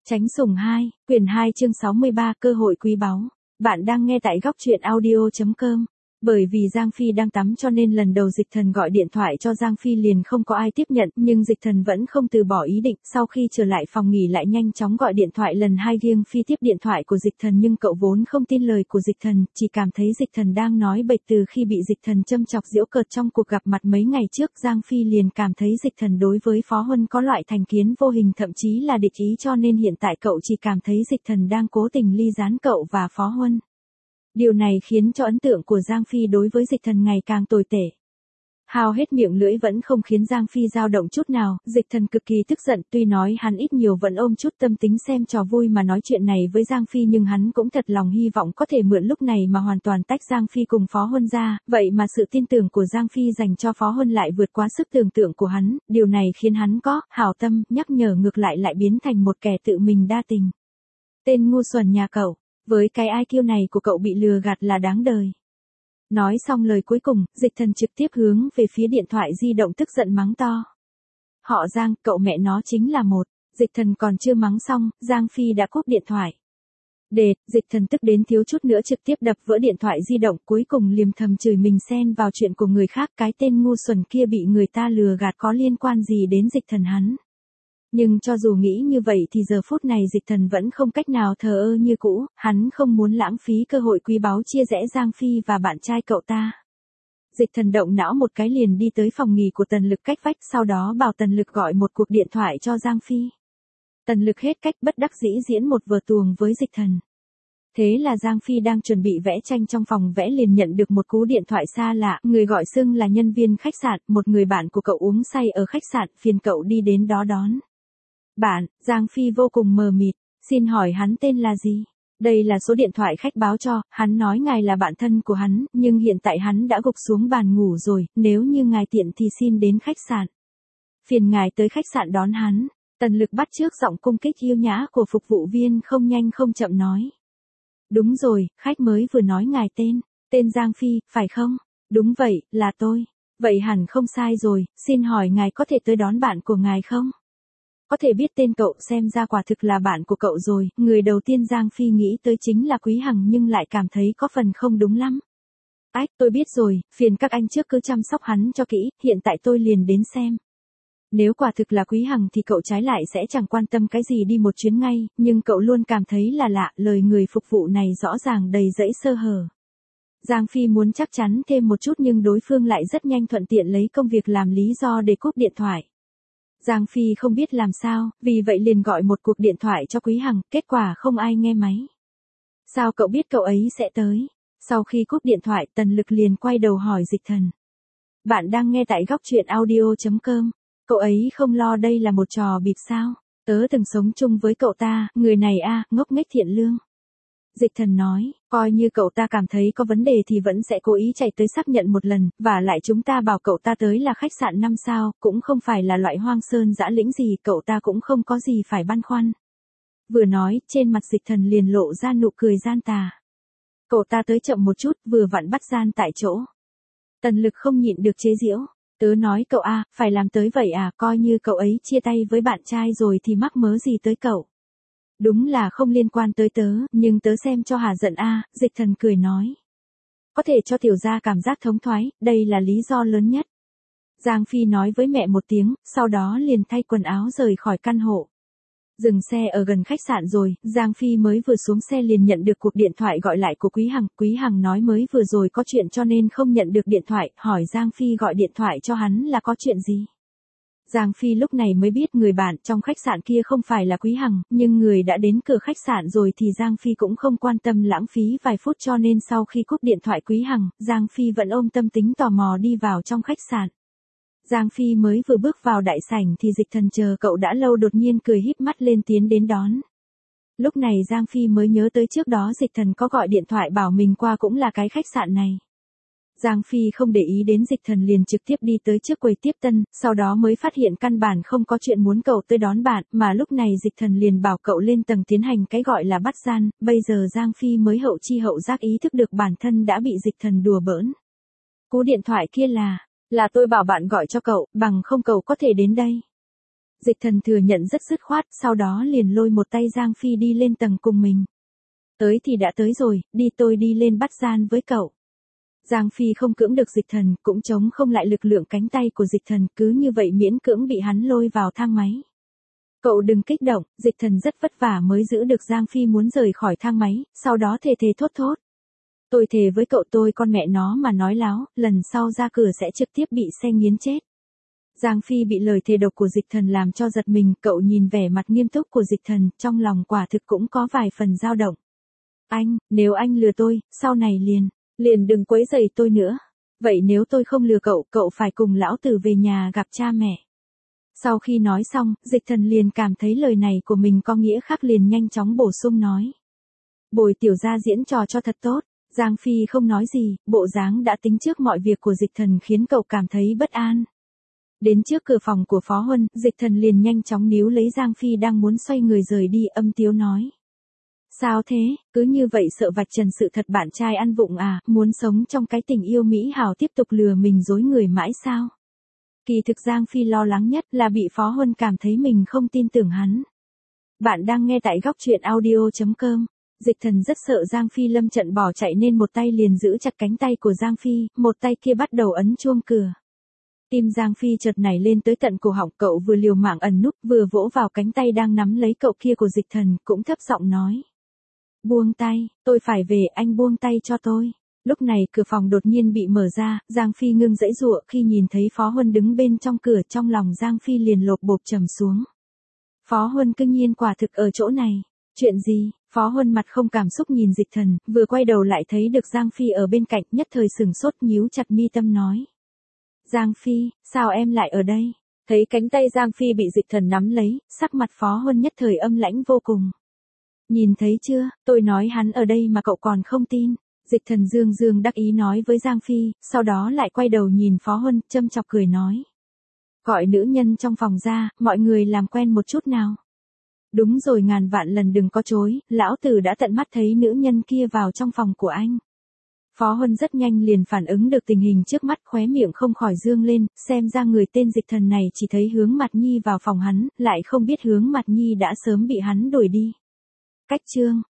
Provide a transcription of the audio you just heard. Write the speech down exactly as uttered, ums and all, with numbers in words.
Tránh sủng hai, quyển hai chương sáu mươi ba, cơ hội quý báu. Bạn đang nghe tại góc truyện audio chấm com. Bởi vì Giang Phi đang tắm cho nên lần đầu Dịch Thần gọi điện thoại cho Giang Phi liền không có ai tiếp nhận, nhưng Dịch Thần vẫn không từ bỏ ý định, sau khi trở lại phòng nghỉ lại nhanh chóng gọi điện thoại lần hai riêng Phi tiếp điện thoại của Dịch Thần nhưng cậu vốn không tin lời của Dịch Thần, chỉ cảm thấy Dịch Thần đang nói bậy từ khi bị Dịch Thần châm chọc giễu cợt trong cuộc gặp mặt mấy ngày trước, Giang Phi liền cảm thấy Dịch Thần đối với Phó Huân có loại thành kiến vô hình thậm chí là địch ý cho nên hiện tại cậu chỉ cảm thấy Dịch Thần đang cố tình ly gián cậu và Phó Huân. Điều này khiến cho ấn tượng của Giang Phi đối với Dịch Thần ngày càng tồi tệ. Hao hết miệng lưỡi vẫn không khiến Giang Phi dao động chút nào, Dịch Thần cực kỳ tức giận, tuy nói hắn ít nhiều vẫn ôm chút tâm tính xem trò vui mà nói chuyện này với Giang Phi nhưng hắn cũng thật lòng hy vọng có thể mượn lúc này mà hoàn toàn tách Giang Phi cùng Phó Huân ra, vậy mà sự tin tưởng của Giang Phi dành cho Phó Huân lại vượt quá sức tưởng tượng của hắn, điều này khiến hắn có hảo tâm nhắc nhở ngược lại lại biến thành một kẻ tự mình đa tình. Tên ngu xuẩn nhà cậu. Với cái i kiu này của cậu bị lừa gạt là đáng đời. Nói xong lời cuối cùng, Dịch Thần trực tiếp hướng về phía điện thoại di động tức giận mắng to. Họ Giang, cậu mẹ nó chính là một. Dịch Thần còn chưa mắng xong, Giang Phi đã cúp điện thoại. Đệt, Dịch Thần tức đến thiếu chút nữa trực tiếp đập vỡ điện thoại di động, cuối cùng liềm thầm chửi mình xen vào chuyện của người khác, cái tên ngu xuẩn kia bị người ta lừa gạt có liên quan gì đến Dịch Thần hắn. Nhưng cho dù nghĩ như vậy thì giờ phút này Dịch Thần vẫn không cách nào thờ ơ như cũ, hắn không muốn lãng phí cơ hội quý báu chia rẽ Giang Phi và bạn trai cậu ta. Dịch Thần động não một cái liền đi tới phòng nghỉ của Tần Lực cách vách, sau đó bảo Tần Lực gọi một cuộc điện thoại cho Giang Phi. Tần Lực hết cách bất đắc dĩ diễn một vở tuồng với Dịch Thần. Thế là Giang Phi đang chuẩn bị vẽ tranh trong phòng vẽ liền nhận được một cú điện thoại xa lạ, người gọi xưng là nhân viên khách sạn, một người bạn của cậu uống say ở khách sạn, phiền cậu đi đến đó đón. Bạn, Giang Phi vô cùng mờ mịt, xin hỏi hắn tên là gì? Đây là số điện thoại khách báo cho, hắn nói ngài là bạn thân của hắn, nhưng hiện tại hắn đã gục xuống bàn ngủ rồi, nếu như ngài tiện thì xin đến khách sạn. Phiền ngài tới khách sạn đón hắn. Tần Lực bắt chước giọng cung kích yêu nhã của phục vụ viên không nhanh không chậm nói. Đúng rồi, khách mới vừa nói ngài tên, tên Giang Phi, phải không? Đúng vậy, là tôi. Vậy hẳn không sai rồi, xin hỏi ngài có thể tới đón bạn của ngài không? Có thể biết tên cậu xem ra quả thực là bạn của cậu rồi, người đầu tiên Giang Phi nghĩ tới chính là Quý Hằng nhưng lại cảm thấy có phần không đúng lắm. Ách, tôi biết rồi, phiền các anh trước cứ chăm sóc hắn cho kỹ, hiện tại tôi liền đến xem. Nếu quả thực là Quý Hằng thì cậu trái lại sẽ chẳng quan tâm cái gì đi một chuyến ngay, nhưng cậu luôn cảm thấy là lạ, lời người phục vụ này rõ ràng đầy dẫy sơ hở. Giang Phi muốn chắc chắn thêm một chút nhưng đối phương lại rất nhanh thuận tiện lấy công việc làm lý do để cúp điện thoại. Giang Phi không biết làm sao, vì vậy liền gọi một cuộc điện thoại cho Quý Hằng, kết quả không ai nghe máy. Sao cậu biết cậu ấy sẽ tới? Sau khi cúp điện thoại, Tần Lực liền quay đầu hỏi Dịch Thần. Bạn đang nghe tại góc truyện audio chấm com. Cậu ấy không lo đây là một trò bịp sao? Tớ từng sống chung với cậu ta, người này a, ngốc nghếch thiện lương. Dịch Thần nói, coi như cậu ta cảm thấy có vấn đề thì vẫn sẽ cố ý chạy tới xác nhận một lần, và lại chúng ta bảo cậu ta tới là khách sạn năm sao, cũng không phải là loại hoang sơn dã lĩnh gì, cậu ta cũng không có gì phải băn khoăn. Vừa nói, trên mặt Dịch Thần liền lộ ra nụ cười gian tà. Cậu ta tới chậm một chút, vừa vặn bắt gian tại chỗ. Tần Lực không nhịn được chế giễu. Tớ nói cậu a, phải làm tới vậy à, coi như cậu ấy chia tay với bạn trai rồi thì mắc mớ gì tới cậu. Đúng là không liên quan tới tớ, nhưng tớ xem cho hả giận a, Dịch Thần cười nói. Có thể cho tiểu gia cảm giác thống thoái, đây là lý do lớn nhất. Giang Phi nói với mẹ một tiếng, sau đó liền thay quần áo rời khỏi căn hộ. Dừng xe ở gần khách sạn rồi, Giang Phi mới vừa xuống xe liền nhận được cuộc điện thoại gọi lại của Quý Hằng. Quý Hằng nói mới vừa rồi có chuyện cho nên không nhận được điện thoại, hỏi Giang Phi gọi điện thoại cho hắn là có chuyện gì. Giang Phi lúc này mới biết người bạn trong khách sạn kia không phải là Quý Hằng, nhưng người đã đến cửa khách sạn rồi thì Giang Phi cũng không quan tâm lãng phí vài phút cho nên sau khi cúp điện thoại Quý Hằng, Giang Phi vẫn ôm tâm tính tò mò đi vào trong khách sạn. Giang Phi mới vừa bước vào đại sảnh thì Dịch Thần chờ cậu đã lâu đột nhiên cười híp mắt lên tiến đến đón. Lúc này Giang Phi mới nhớ tới trước đó Dịch Thần có gọi điện thoại bảo mình qua cũng là cái khách sạn này. Giang Phi không để ý đến Dịch Thần liền trực tiếp đi tới trước quầy tiếp tân, sau đó mới phát hiện căn bản không có chuyện muốn cậu tới đón bạn, mà lúc này Dịch Thần liền bảo cậu lên tầng tiến hành cái gọi là bắt gian, bây giờ Giang Phi mới hậu chi hậu giác ý thức được bản thân đã bị Dịch Thần đùa bỡn. Cú điện thoại kia là, là tôi bảo bạn gọi cho cậu, bằng không cậu có thể đến đây. Dịch Thần thừa nhận rất dứt khoát, sau đó liền lôi một tay Giang Phi đi lên tầng cùng mình. Tới thì đã tới rồi, đi tôi đi lên bắt gian với cậu. Giang Phi không cưỡng được Dịch Thần, cũng chống không lại lực lượng cánh tay của Dịch Thần, cứ như vậy miễn cưỡng bị hắn lôi vào thang máy. Cậu đừng kích động, Dịch Thần rất vất vả mới giữ được Giang Phi muốn rời khỏi thang máy, sau đó thề thề thốt thốt. Tôi thề với cậu tôi con mẹ nó mà nói láo, lần sau ra cửa sẽ trực tiếp bị xe nghiến chết. Giang Phi bị lời thề độc của Dịch Thần làm cho giật mình, cậu nhìn vẻ mặt nghiêm túc của Dịch Thần, trong lòng quả thực cũng có vài phần dao động. Anh, nếu anh lừa tôi, sau này liền, liền đừng quấy rầy tôi nữa. Vậy nếu tôi không lừa cậu, cậu phải cùng lão tử về nhà gặp cha mẹ. Sau khi nói xong, Dịch Thần liền cảm thấy lời này của mình có nghĩa khác liền nhanh chóng bổ sung nói. Bồi tiểu gia diễn trò cho thật tốt. Giang Phi không nói gì, bộ dáng đã tính trước mọi việc của Dịch Thần khiến cậu cảm thấy bất an. Đến trước cửa phòng của Phó Huân, Dịch Thần liền nhanh chóng níu lấy Giang Phi đang muốn xoay người rời đi, âm tiếu nói. Sao thế, cứ như vậy sợ vạch trần sự thật bạn trai ăn vụng à, muốn sống trong cái tình yêu mỹ hào tiếp tục lừa mình dối người mãi sao? Kỳ thực Giang Phi lo lắng nhất là bị Phó Huân cảm thấy mình không tin tưởng hắn. Bạn đang nghe tại góc truyện audio chấm com. Dịch Thần rất sợ Giang Phi lâm trận bỏ chạy nên một tay liền giữ chặt cánh tay của Giang Phi, một tay kia bắt đầu ấn chuông cửa. Tim Giang Phi chợt nảy lên tới tận cổ họng, cậu vừa liều mạng ẩn núp vừa vỗ vào cánh tay đang nắm lấy cậu kia của Dịch Thần, cũng thấp giọng nói. Buông tay, tôi phải về, anh buông tay cho tôi. Lúc này cửa phòng đột nhiên bị mở ra, Giang Phi ngưng giãy giụa khi nhìn thấy Phó Huân đứng bên trong cửa, trong lòng Giang Phi liền lột bột trầm xuống. Phó Huân cương nhiên quả thực ở chỗ này. Chuyện gì? Phó Huân mặt không cảm xúc nhìn Dịch Thần, vừa quay đầu lại thấy được Giang Phi ở bên cạnh, nhất thời sừng sốt nhíu chặt mi tâm nói. Giang Phi, sao em lại ở đây? Thấy cánh tay Giang Phi bị Dịch Thần nắm lấy, sắc mặt Phó Huân nhất thời âm lãnh vô cùng. Nhìn thấy chưa, tôi nói hắn ở đây mà cậu còn không tin. Dịch Thần dương dương đắc ý nói với Giang Phi, sau đó lại quay đầu nhìn Phó Huân, châm chọc cười nói. Gọi nữ nhân trong phòng ra, mọi người làm quen một chút nào. Đúng rồi, ngàn vạn lần đừng có chối, lão tử đã tận mắt thấy nữ nhân kia vào trong phòng của anh. Phó Huân rất nhanh liền phản ứng được tình hình trước mắt, khóe miệng không khỏi dương lên, xem ra người tên Dịch Thần này chỉ thấy Hướng Mạt Nhi vào phòng hắn, lại không biết Hướng Mạt Nhi đã sớm bị hắn đuổi đi. Cách chương